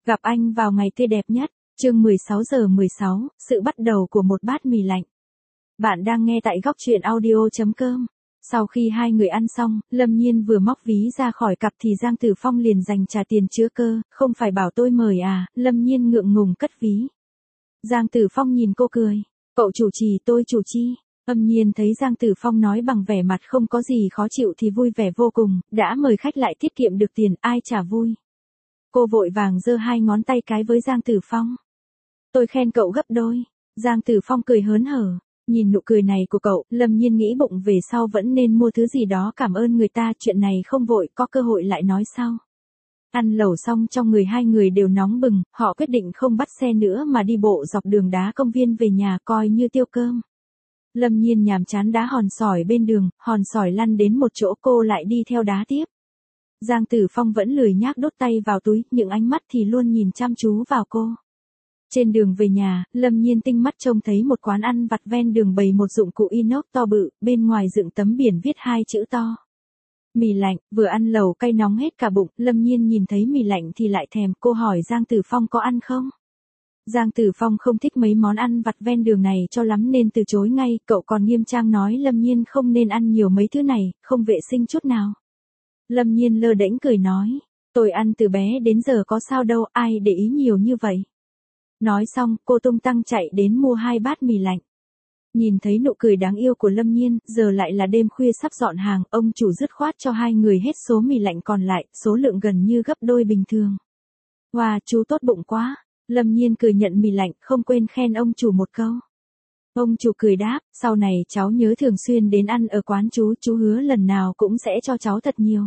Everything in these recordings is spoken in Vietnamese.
Gặp anh vào ngày tươi đẹp nhất, chương 16:16, sự bắt đầu của một bát mì lạnh. Bạn đang nghe tại góc truyện audio.com. Sau khi hai người ăn xong, Lâm Nhiên vừa móc ví ra khỏi cặp thì Giang Tử Phong liền dành trả tiền chứa cơ, không phải bảo tôi mời à, Lâm Nhiên ngượng ngùng cất ví. Giang Tử Phong nhìn cô cười, cậu chủ trì tôi chủ chi. Âm Nhiên thấy Giang Tử Phong nói bằng vẻ mặt không có gì khó chịu thì vui vẻ vô cùng, đã mời khách lại tiết kiệm được tiền, ai chả vui. Cô vội vàng giơ hai ngón tay cái với Giang Tử Phong. Tôi khen cậu gấp đôi. Giang Tử Phong cười hớn hở. Nhìn nụ cười này của cậu, Lâm Nhiên nghĩ bụng về sau vẫn nên mua thứ gì đó cảm ơn người ta, chuyện này không vội, có cơ hội lại nói sau. Ăn lẩu xong trong người hai người đều nóng bừng, họ quyết định không bắt xe nữa mà đi bộ dọc đường đá công viên về nhà coi như tiêu cơm. Lâm Nhiên nhàm chán đá hòn sỏi bên đường, hòn sỏi lăn đến một chỗ cô lại đi theo đá tiếp. Giang Tử Phong vẫn lười nhác đút tay vào túi, những ánh mắt thì luôn nhìn chăm chú vào cô. Trên đường về nhà, Lâm Nhiên tinh mắt trông thấy một quán ăn vặt ven đường bày một dụng cụ inox to bự, bên ngoài dựng tấm biển viết hai chữ to. Mì lạnh, vừa ăn lẩu cay nóng hết cả bụng, Lâm Nhiên nhìn thấy mì lạnh thì lại thèm, cô hỏi Giang Tử Phong có ăn không? Giang Tử Phong không thích mấy món ăn vặt ven đường này cho lắm nên từ chối ngay, cậu còn nghiêm trang nói Lâm Nhiên không nên ăn nhiều mấy thứ này, không vệ sinh chút nào. Lâm Nhiên lơ đễnh cười nói, tôi ăn từ bé đến giờ có sao đâu, ai để ý nhiều như vậy. Nói xong, cô tung tăng chạy đến mua hai bát mì lạnh. Nhìn thấy nụ cười đáng yêu của Lâm Nhiên, giờ lại là đêm khuya sắp dọn hàng, ông chủ dứt khoát cho hai người hết số mì lạnh còn lại, số lượng gần như gấp đôi bình thường. Wow, chú tốt bụng quá. Lâm Nhiên cười nhận mì lạnh, không quên khen ông chủ một câu. Ông chủ cười đáp, sau này cháu nhớ thường xuyên đến ăn ở quán chú hứa lần nào cũng sẽ cho cháu thật nhiều.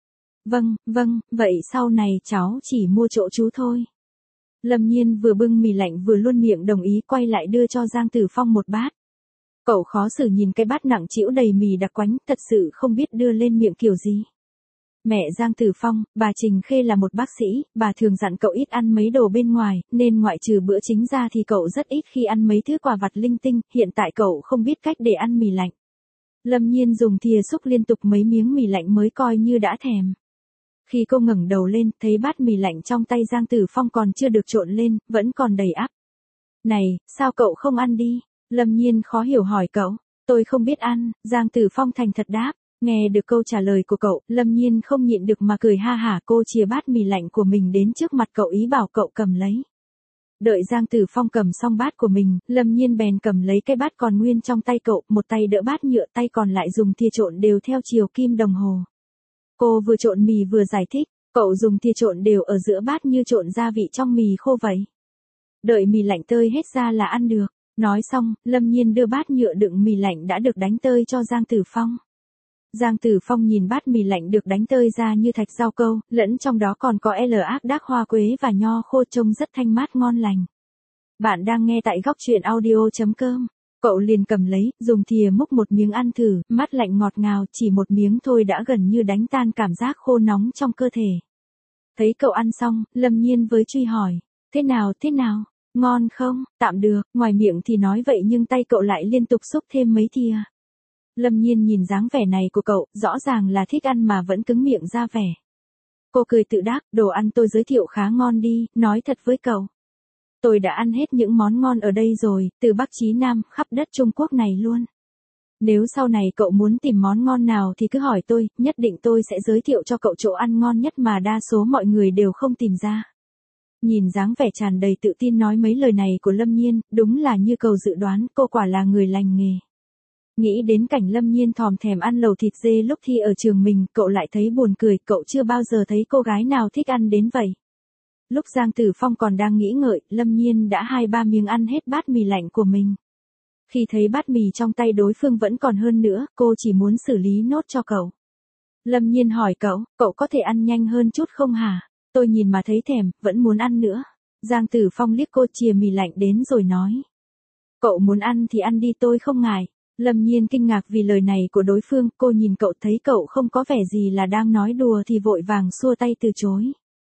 Vâng, vậy sau này cháu chỉ mua chỗ chú thôi. Lâm Nhiên vừa bưng mì lạnh vừa luôn miệng đồng ý, quay lại đưa cho Giang Tử Phong một bát. Cậu khó xử nhìn cái bát nặng trĩu đầy mì đặc quánh, thật sự không biết đưa lên miệng kiểu gì. Mẹ Giang Tử Phong, bà Trình Khê là một bác sĩ, bà thường dặn cậu ít ăn mấy đồ bên ngoài, nên ngoại trừ bữa chính ra thì cậu rất ít khi ăn mấy thứ quà vặt linh tinh, hiện tại cậu không biết cách để ăn mì lạnh. Lâm Nhiên dùng thìa xúc liên tục mấy miếng mì lạnh mới coi như đã thèm. Khi cô ngẩng đầu lên, thấy bát mì lạnh trong tay Giang Tử Phong còn chưa được trộn lên, vẫn còn đầy ắp. Này, sao cậu không ăn đi? Lâm Nhiên khó hiểu hỏi cậu. Tôi không biết ăn, Giang Tử Phong thành thật đáp. Nghe được câu trả lời của cậu, Lâm Nhiên không nhịn được mà cười ha hả, cô chìa bát mì lạnh của mình đến trước mặt cậu ý bảo cậu cầm lấy. Đợi Giang Tử Phong cầm xong bát của mình, Lâm Nhiên bèn cầm lấy cái bát còn nguyên trong tay cậu, một tay đỡ bát nhựa, tay còn lại dùng thìa trộn đều theo chiều kim đồng hồ. Cô vừa trộn mì vừa giải thích, cậu dùng thìa trộn đều ở giữa bát như trộn gia vị trong mì khô vậy. Đợi mì lạnh tơi hết ra là ăn được. Nói xong, Lâm Nhiên đưa bát nhựa đựng mì lạnh đã được đánh tơi cho Giang Tử Phong. Giang Tử Phong nhìn bát mì lạnh được đánh tơi ra như thạch rau câu, lẫn trong đó còn có ác đác hoa quế và nho khô trông rất thanh mát ngon lành. Bạn đang nghe tại góc truyện audio.com. Cậu liền cầm lấy, dùng thìa múc một miếng ăn thử, mát lạnh ngọt ngào, chỉ một miếng thôi đã gần như đánh tan cảm giác khô nóng trong cơ thể. Thấy cậu ăn xong, Lâm Nhiên với truy hỏi, thế nào, ngon không, tạm được, ngoài miệng thì nói vậy nhưng tay cậu lại liên tục xúc thêm mấy thìa. Lâm Nhiên nhìn dáng vẻ này của cậu, rõ ràng là thích ăn mà vẫn cứng miệng ra vẻ. Cô cười tự đắc, đồ ăn tôi giới thiệu khá ngon đi, nói thật với cậu. Tôi đã ăn hết những món ngon ở đây rồi, từ Bắc chí Nam, khắp đất Trung Quốc này luôn. Nếu sau này cậu muốn tìm món ngon nào thì cứ hỏi tôi, nhất định tôi sẽ giới thiệu cho cậu chỗ ăn ngon nhất mà đa số mọi người đều không tìm ra. Nhìn dáng vẻ tràn đầy tự tin nói mấy lời này của Lâm Nhiên, đúng là như cầu dự đoán, cô quả là người lành nghề. Nghĩ đến cảnh Lâm Nhiên thòm thèm ăn lẩu thịt dê lúc thi ở trường mình, cậu lại thấy buồn cười, cậu chưa bao giờ thấy cô gái nào thích ăn đến vậy. Lúc Giang Tử Phong còn đang nghĩ ngợi, Lâm Nhiên đã 2-3 miếng ăn hết bát mì lạnh của mình. Khi thấy bát mì trong tay đối phương vẫn còn hơn nữa, cô chỉ muốn xử lý nốt cho cậu. Lâm Nhiên hỏi cậu có thể ăn nhanh hơn chút không hả? Tôi nhìn mà thấy thèm, vẫn muốn ăn nữa. Giang Tử Phong liếc cô chìa mì lạnh đến rồi nói. Cậu muốn ăn thì ăn đi, tôi không ngại. Lâm Nhiên kinh ngạc vì lời này của đối phương, cô nhìn cậu thấy cậu không có vẻ gì là đang nói đùa thì vội vàng xua tay từ chối.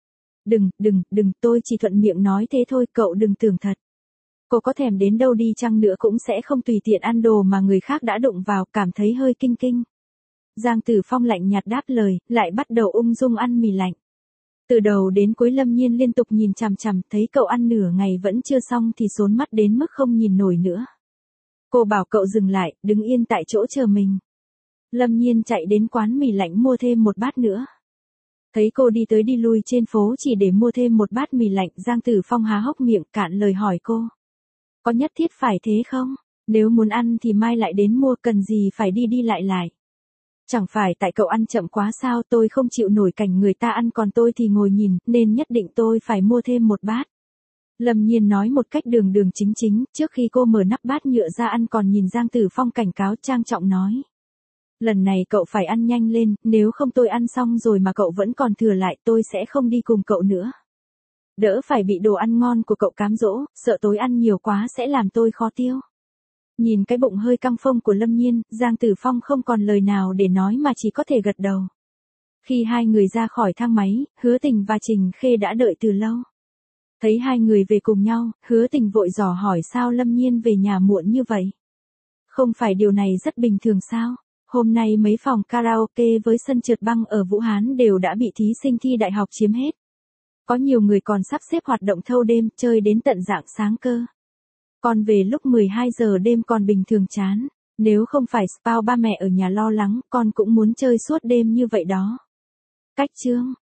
Đừng, tôi chỉ thuận miệng nói thế thôi, cậu đừng tưởng thật. Cô có thèm đến đâu đi chăng nữa cũng sẽ không tùy tiện ăn đồ mà người khác đã đụng vào, cảm thấy hơi kinh. Giang Tử Phong lạnh nhạt đáp lời, lại bắt đầu ung dung ăn mì lạnh. Từ đầu đến cuối Lâm Nhiên liên tục nhìn chằm chằm, thấy cậu ăn nửa ngày vẫn chưa xong thì xốn mắt đến mức không nhìn nổi nữa. Cô bảo cậu dừng lại, đứng yên tại chỗ chờ mình. Lâm Nhiên chạy đến quán mì lạnh mua thêm một bát nữa. Thấy cô đi tới đi lui trên phố chỉ để mua thêm một bát mì lạnh, Giang Tử Phong há hốc miệng cạn lời hỏi cô. Có nhất thiết phải thế không? Nếu muốn ăn thì mai lại đến mua, cần gì phải đi đi lại lại. Chẳng phải tại cậu ăn chậm quá sao, tôi không chịu nổi cảnh người ta ăn còn tôi thì ngồi nhìn, nên nhất định tôi phải mua thêm một bát. Lâm Nhiên nói một cách đường đường chính chính, trước khi cô mở nắp bát nhựa ra ăn còn nhìn Giang Tử Phong cảnh cáo trang trọng nói. Lần này cậu phải ăn nhanh lên, nếu không tôi ăn xong rồi mà cậu vẫn còn thừa lại tôi sẽ không đi cùng cậu nữa. Đỡ phải bị đồ ăn ngon của cậu cám dỗ, sợ tối ăn nhiều quá sẽ làm tôi khó tiêu. Nhìn cái bụng hơi căng phông của Lâm Nhiên, Giang Tử Phong không còn lời nào để nói mà chỉ có thể gật đầu. Khi hai người ra khỏi thang máy, Hứa Tình và Trình Khê đã đợi từ lâu. Thấy hai người về cùng nhau, Hứa Tình vội dò hỏi sao Lâm Nhiên về nhà muộn như vậy. Không phải điều này rất bình thường sao? Hôm nay mấy phòng karaoke với sân trượt băng ở Vũ Hán đều đã bị thí sinh thi đại học chiếm hết. Có nhiều người còn sắp xếp hoạt động thâu đêm, chơi đến tận rạng sáng cơ. Còn về lúc 12 giờ đêm còn bình thường chán. Nếu không phải Spao ba mẹ ở nhà lo lắng, con cũng muốn chơi suốt đêm như vậy đó. Cách chương